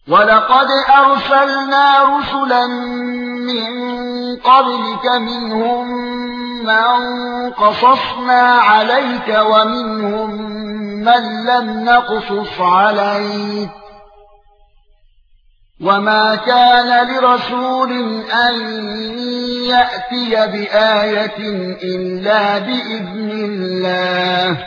وَلَقَدْ أَرْسَلْنَا رُسُلًا مِنْ قَبْلِكَ مِنْهُمْ مَنْ قَصَصْنَا عَلَيْكَ وَمِنْهُمْ مَنْ لَمْ نَقْصُصْ عَلَيْكَ وَمَا كَانَ لِرَسُولٍ أَنْ يَأْتِيَ بِآيَةٍ إِلَّا بِإِذْنِ اللَّهِ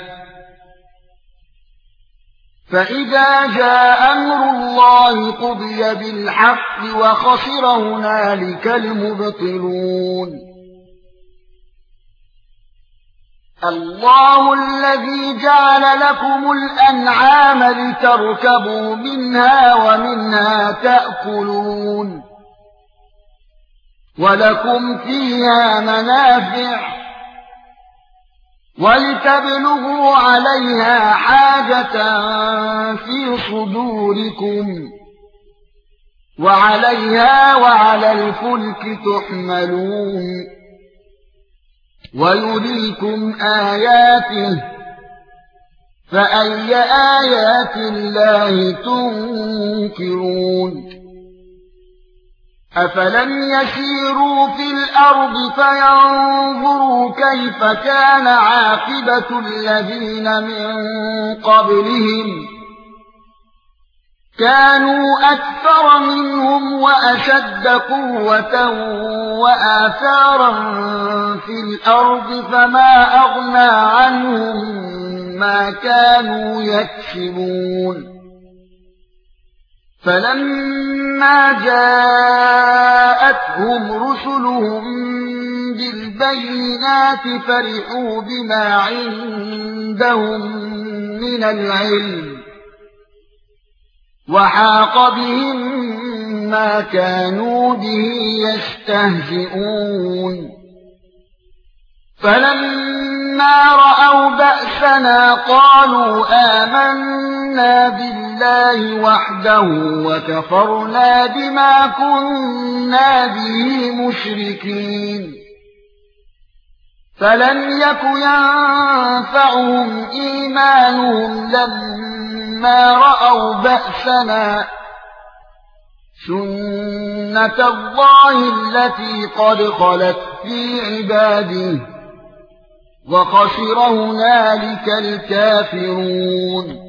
فَإِذَا جَاءَ أَمْرُ اللَّهِ قُضِيَ بِالْحَقِّ وَخَسِرَ هُنَالِكَ الْمُبْطِلُونَ اللَّهُ الَّذِي جَعَلَ لَكُمُ الْأَنْعَامَ لِتَرْكَبُوا مِنْهَا وَمِنْهَا تَأْكُلُونَ وَلَكُمْ فِيهَا مَنَافِعُ وَلِتَبْلُغُوا عَلَيْهَا حَاجَةً فِي صُدُورِكُمْ وَعَلَيْهَا وَعَلَى الْفُلْكِ تُحْمَلُونَ وَيُرِيكُمْ آيَاتِهِ فَأَيَّ آيَاتِ اللَّهِ تُنكِرُونَ أَفَلَمْ يَسِيرُوا فِي الْأَرْضِ فَيَنظُرُوا كَيْفَ كَانَ عَاقِبَةُ الَّذِينَ مِن قَبْلِهِمْ كَانُوا أَكْثَرَ مِنْهُمْ وَأَشَدَّ قُوَّةً وَآثَارًا فِي الْأَرْضِ فَمَا أَغْنَى عَنْهُم مَّا كَانُوا يَكْسِبُونَ فَلَمَّا جَاءَتْهُمْ رُسُلُهُم بِالْبَيِّنَاتِ فَرِحُوا بِمَا عِندَهُم مِّنَ الْعِلْمِ وَحَاقَ بِهِم مَّا كَانُوا بِهِ يَسْتَهْزِئُونَ فَلَمَّا رَأَوْا بَأْسَنَا قَالُوا آمَنَّا بِاللَّهِ وَحْدَهُ وَكَفَرْنَا بِمَا كُنَّا بِهِ مُشْرِكِينَ فَلَمْ يَكُ يَنفَعُهُمْ إِيمَانُهُمْ لَمَّا رَأَوْا بَأْسَنَا سُنَّةَ اللَّهِ الَّتِي قَدْ خَلَتْ فِي عِبَادِهِ وَخَسِرَ هُنَالِكَ الْكَافِرُونَ